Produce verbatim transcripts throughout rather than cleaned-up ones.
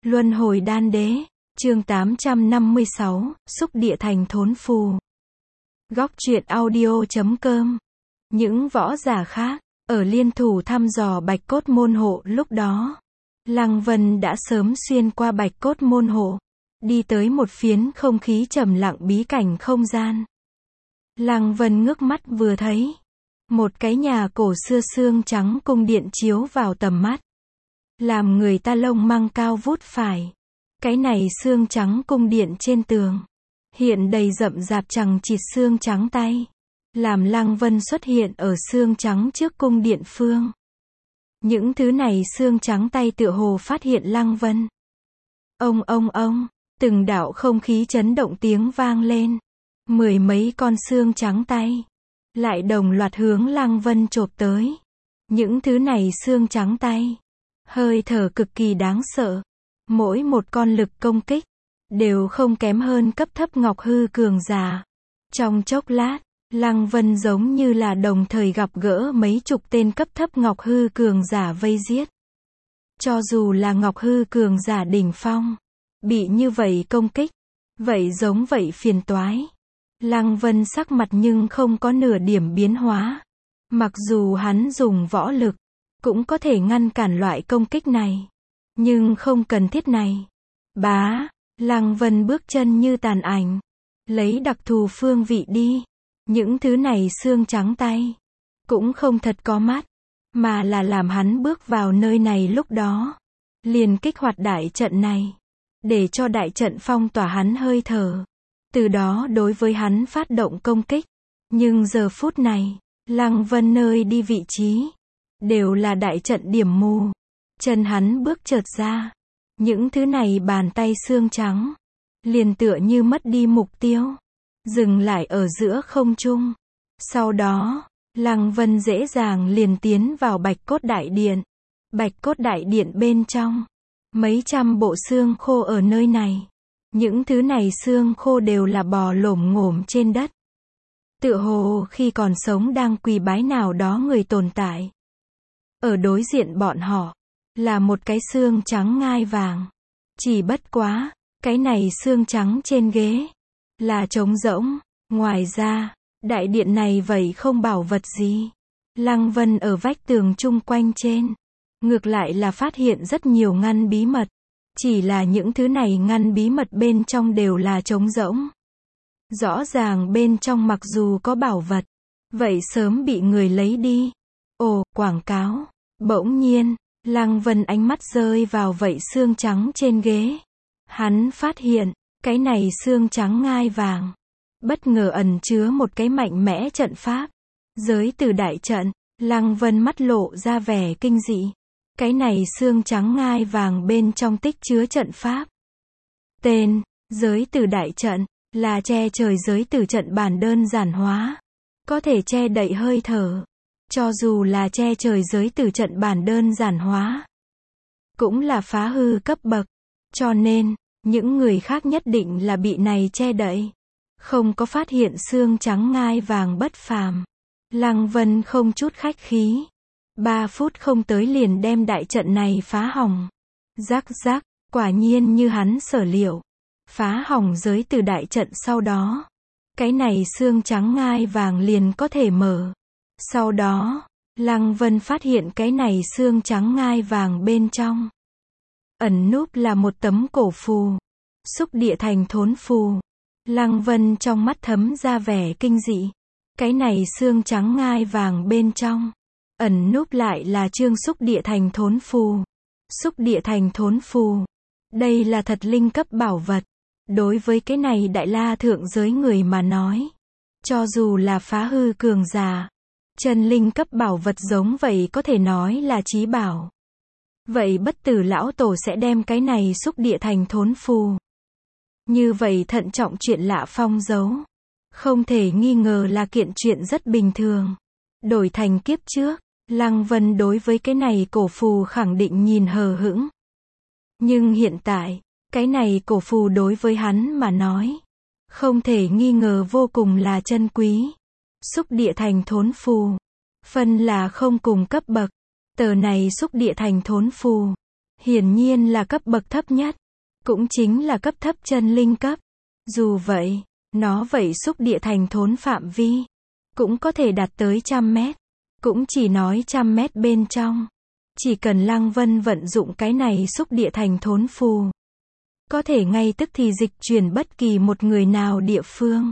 Luân hồi đan đế, chương tám trăm năm mươi sáu, xúc địa thành thốn phù. Góc truyện audio chấm com. Những võ giả khác, ở liên thủ thăm dò bạch cốt môn hộ lúc đó. Lăng Vân đã sớm xuyên qua bạch cốt môn hộ, đi tới một phiến không khí trầm lặng bí cảnh không gian. Lăng Vân ngước mắt vừa thấy, một cái nhà cổ xưa xương trắng cung điện chiếu vào tầm mắt, làm người ta lông măng cao vút phải. Cái này xương trắng cung điện trên tường, hiện đầy rậm rạp chằng chịt xương trắng tay, làm Lăng Vân xuất hiện ở xương trắng trước cung điện phương. Những thứ này xương trắng tay tựa hồ phát hiện Lăng Vân. Ông ông ông, từng đạo không khí chấn động tiếng vang lên. Mười mấy con xương trắng tay, lại đồng loạt hướng Lăng Vân chộp tới. Những thứ này xương trắng tay, hơi thở cực kỳ đáng sợ. Mỗi một con lực công kích, đều không kém hơn cấp thấp ngọc hư cường giả. Trong chốc lát, Lăng Vân giống như là đồng thời gặp gỡ mấy chục tên cấp thấp ngọc hư cường giả vây giết. Cho dù là ngọc hư cường giả đỉnh phong, bị như vậy công kích, vậy giống vậy phiền toái. Lăng Vân sắc mặt nhưng không có nửa điểm biến hóa. Mặc dù hắn dùng võ lực, cũng có thể ngăn cản loại công kích này. Nhưng không cần thiết này. Bá, Lăng Vân bước chân như tàn ảnh, lấy đặc thù phương vị đi. Những thứ này xương trắng tay, cũng không thật có mắt, mà là làm hắn bước vào nơi này lúc đó. Liền kích hoạt đại trận này, để cho đại trận phong tỏa hắn hơi thở. Từ đó đối với hắn phát động công kích. Nhưng giờ phút này, Lăng Vân nơi đi vị trí, đều là đại trận điểm mù. Chân hắn bước chợt ra, những thứ này bàn tay xương trắng, liền tựa như mất đi mục tiêu, dừng lại ở giữa không trung. Sau đó, Lăng Vân dễ dàng liền tiến vào bạch cốt đại điện. Bạch cốt đại điện bên trong, mấy trăm bộ xương khô ở nơi này. Những thứ này xương khô đều là bò lổm ngổm trên đất. Tựa hồ khi còn sống đang quỳ bái nào đó người tồn tại. Ở đối diện bọn họ, là một cái xương trắng ngai vàng. Chỉ bất quá, cái này xương trắng trên ghế, là trống rỗng. Ngoài ra, đại điện này vậy không bảo vật gì. Lăng Vân ở vách tường chung quanh trên, ngược lại là phát hiện rất nhiều ngăn bí mật. Chỉ là những thứ này ngăn bí mật bên trong đều là trống rỗng. Rõ ràng bên trong mặc dù có bảo vật, vậy sớm bị người lấy đi. Ồ, quảng cáo. Bỗng nhiên, Lăng Vân ánh mắt rơi vào vậy xương trắng trên ghế. Hắn phát hiện, cái này xương trắng ngai vàng, bất ngờ ẩn chứa một cái mạnh mẽ trận pháp. Giới từ đại trận, Lăng Vân mắt lộ ra vẻ kinh dị. Cái này xương trắng ngai vàng bên trong tích chứa trận pháp. Tên, giới từ đại trận, là che trời giới từ trận bản đơn giản hóa. Có thể che đậy hơi thở. Cho dù là che trời giới từ trận bản đơn giản hóa, cũng là phá hư cấp bậc. Cho nên, những người khác nhất định là bị này che đậy. Không có phát hiện xương trắng ngai vàng bất phàm. Lăng Vân không chút khách khí. Ba phút không tới liền đem đại trận này phá hỏng. Rắc rắc, quả nhiên như hắn sở liệu. Phá hỏng giới từ đại trận sau đó. Cái này xương trắng ngai vàng liền có thể mở. Sau đó, Lăng Vân phát hiện cái này xương trắng ngai vàng bên trong. Ẩn núp là một tấm cổ phù. Xúc địa thành thốn phù. Lăng Vân trong mắt thấm ra vẻ kinh dị. Cái này xương trắng ngai vàng bên trong. Ẩn núp lại là chương xúc địa thành thốn phù. Xúc địa thành thốn phù. Đây là thật linh cấp bảo vật. Đối với cái này đại la thượng giới người mà nói. Cho dù là phá hư cường giả. Chân linh cấp bảo vật giống vậy có thể nói là chí bảo. Vậy bất tử lão tổ sẽ đem cái này xúc địa thành thốn phù. Như vậy thận trọng chuyện lạ phong giấu. Không thể nghi ngờ là kiện chuyện rất bình thường. Đổi thành kiếp trước, Lăng Vân đối với cái này cổ phù khẳng định nhìn hờ hững. Nhưng hiện tại, cái này cổ phù đối với hắn mà nói, không thể nghi ngờ vô cùng là chân quý. Xúc địa thành thốn phù, phân là không cùng cấp bậc. Tờ này xúc địa thành thốn phù, hiển nhiên là cấp bậc thấp nhất, cũng chính là cấp thấp chân linh cấp. Dù vậy, nó vậy xúc địa thành thốn phạm vi, cũng có thể đạt tới trăm mét, cũng chỉ nói trăm mét bên trong. Chỉ cần Lăng Vân vận dụng cái này xúc địa thành thốn phù, có thể ngay tức thì dịch chuyển bất kỳ một người nào địa phương.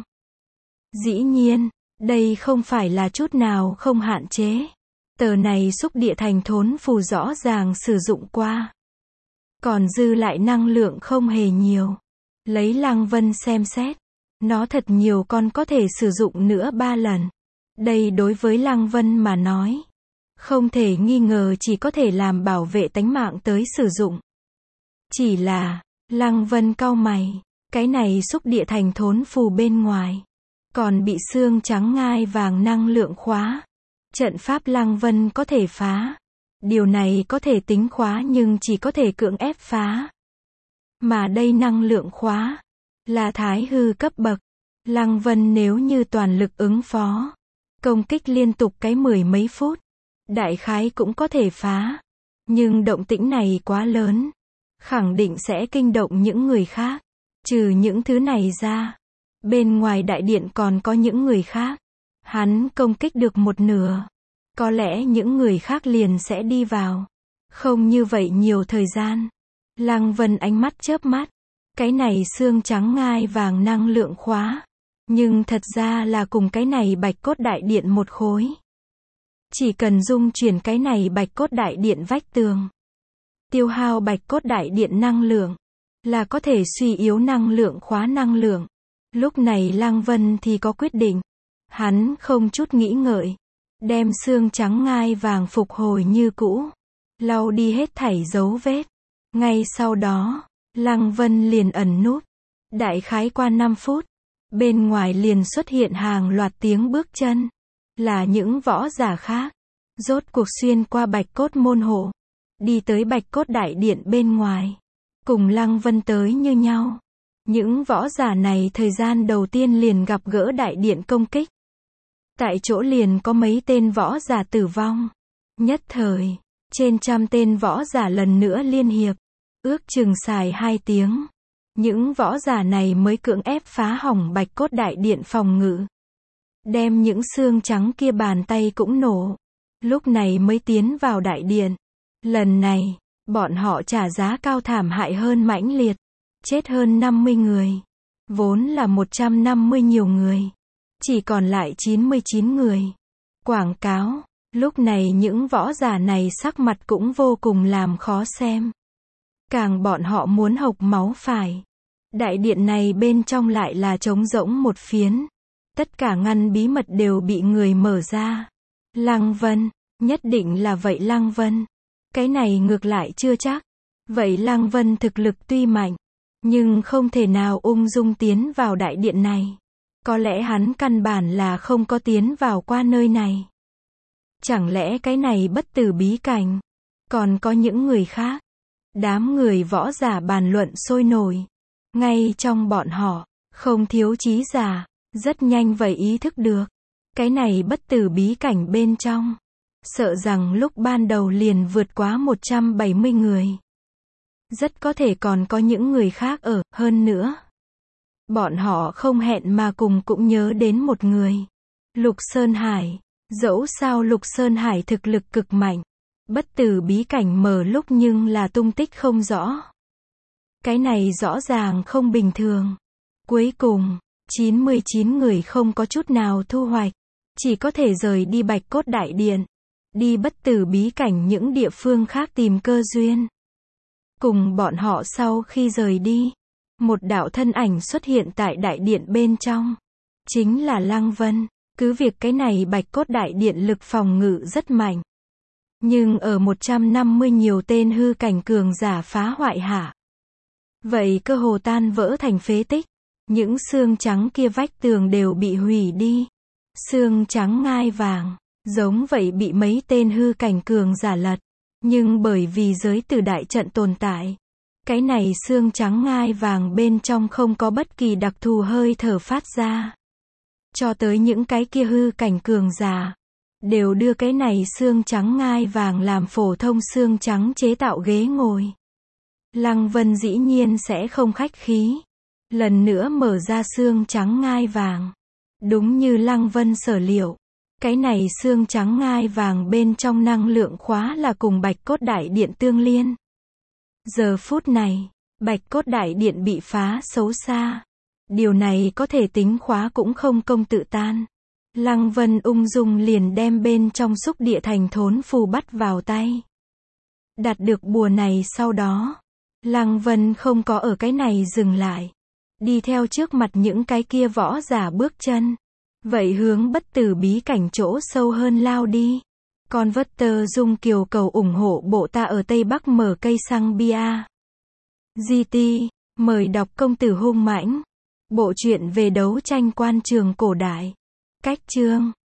Dĩ nhiên, đây không phải là chút nào không hạn chế. Tờ này xúc địa thành thốn phù rõ ràng sử dụng qua. Còn dư lại năng lượng không hề nhiều. Lấy Lăng Vân xem xét, nó thật nhiều còn có thể sử dụng nữa ba lần. Đây đối với Lăng Vân mà nói, không thể nghi ngờ chỉ có thể làm bảo vệ tánh mạng tới sử dụng. Chỉ là, Lăng Vân cau mày, cái này xúc địa thành thốn phù bên ngoài, còn bị xương trắng ngai vàng năng lượng khóa. Trận pháp Lăng Vân có thể phá. Điều này có thể tính khóa nhưng chỉ có thể cưỡng ép phá. Mà đây năng lượng khóa, là thái hư cấp bậc. Lăng Vân nếu như toàn lực ứng phó, công kích liên tục cái mười mấy phút, đại khái cũng có thể phá. Nhưng động tĩnh này quá lớn, khẳng định sẽ kinh động những người khác. Trừ những thứ này ra, bên ngoài đại điện còn có những người khác. Hắn công kích được một nửa, có lẽ những người khác liền sẽ đi vào. Không như vậy nhiều thời gian. Lăng Vân ánh mắt chớp mắt. Cái này xương trắng ngai vàng năng lượng khóa. Nhưng thật ra là cùng cái này bạch cốt đại điện một khối. Chỉ cần dung chuyển cái này bạch cốt đại điện vách tường, tiêu hao bạch cốt đại điện năng lượng, là có thể suy yếu năng lượng khóa năng lượng. Lúc này Lăng Vân thì có quyết định. Hắn không chút nghĩ ngợi, đem xương trắng ngai vàng phục hồi như cũ, lau đi hết thảy dấu vết. Ngay sau đó, Lăng Vân liền ẩn nút. Đại khái qua năm phút, bên ngoài liền xuất hiện hàng loạt tiếng bước chân, là những võ giả khác, rốt cuộc xuyên qua bạch cốt môn hộ, đi tới bạch cốt đại điện bên ngoài, cùng Lăng Vân tới như nhau. Những võ giả này thời gian đầu tiên liền gặp gỡ đại điện công kích. Tại chỗ liền có mấy tên võ giả tử vong. Nhất thời, trên trăm tên võ giả lần nữa liên hiệp, ước chừng xài hai tiếng. Những võ giả này mới cưỡng ép phá hỏng bạch cốt đại điện phòng ngự. Đem những xương trắng kia bàn tay cũng nổ. Lúc này mới tiến vào đại điện. Lần này, bọn họ trả giá cao thảm hại hơn mãnh liệt. Chết hơn năm mươi người. Vốn là một trăm năm mươi nhiều người. Chỉ còn lại chín mươi chín người. Quảng cáo. Lúc này những võ giả này sắc mặt cũng vô cùng làm khó xem. Càng bọn họ muốn hộc máu phải. Đại điện này bên trong lại là trống rỗng một phiến. Tất cả ngăn bí mật đều bị người mở ra. Lăng Vân. Nhất định là vậy Lăng Vân. Cái này ngược lại chưa chắc. Vậy Lăng Vân thực lực tuy mạnh, nhưng không thể nào ung dung tiến vào đại điện này. Có lẽ hắn căn bản là không có tiến vào qua nơi này. Chẳng lẽ cái này bất tử bí cảnh, còn có những người khác? Đám người võ giả bàn luận sôi nổi. Ngay trong bọn họ, không thiếu trí giả, rất nhanh vậy ý thức được. Cái này bất tử bí cảnh bên trong, sợ rằng lúc ban đầu liền vượt quá một trăm bảy mươi người. Rất có thể còn có những người khác ở, hơn nữa. Bọn họ không hẹn mà cùng cũng nhớ đến một người. Lục Sơn Hải. Dẫu sao Lục Sơn Hải thực lực cực mạnh. Bất tử bí cảnh mở lúc nhưng là tung tích không rõ. Cái này rõ ràng không bình thường. Cuối cùng, chín mươi chín người không có chút nào thu hoạch. Chỉ có thể rời đi bạch cốt đại điện. Đi bất tử bí cảnh những địa phương khác tìm cơ duyên. Cùng bọn họ sau khi rời đi, một đạo thân ảnh xuất hiện tại đại điện bên trong. Chính là Lăng Vân. Cứ việc cái này bạch cốt đại điện lực phòng ngự rất mạnh. Nhưng ở một trăm năm mươi nhiều tên hư cảnh cường giả phá hoại hạ. Vậy cơ hồ tan vỡ thành phế tích. Những xương trắng kia vách tường đều bị hủy đi. Xương trắng ngai vàng, giống vậy bị mấy tên hư cảnh cường giả lật. Nhưng bởi vì giới tử đại trận tồn tại, cái này xương trắng ngai vàng bên trong không có bất kỳ đặc thù hơi thở phát ra. Cho tới những cái kia hư cảnh cường giả, đều đưa cái này xương trắng ngai vàng làm phổ thông xương trắng chế tạo ghế ngồi. Lăng Vân dĩ nhiên sẽ không khách khí. Lần nữa mở ra xương trắng ngai vàng. Đúng như Lăng Vân sở liệu. Cái này xương trắng ngai vàng bên trong năng lượng khóa là cùng bạch cốt đại điện tương liên. Giờ phút này, bạch cốt đại điện bị phá xấu xa. Điều này có thể tính khóa cũng không công tự tan. Lăng Vân ung dung liền đem bên trong xúc địa thành thốn phù bắt vào tay. Đạt được bùa này sau đó, Lăng Vân không có ở cái này dừng lại. Đi theo trước mặt những cái kia võ giả bước chân. Vậy hướng bất tử bí cảnh chỗ sâu hơn lao đi. Con vất tơ dung kiều cầu ủng hộ bộ ta ở Tây Bắc mở cây xăng bia. giê tê, mời đọc Công tử hung mãnh. Bộ truyện về đấu tranh quan trường cổ đại. Cách chương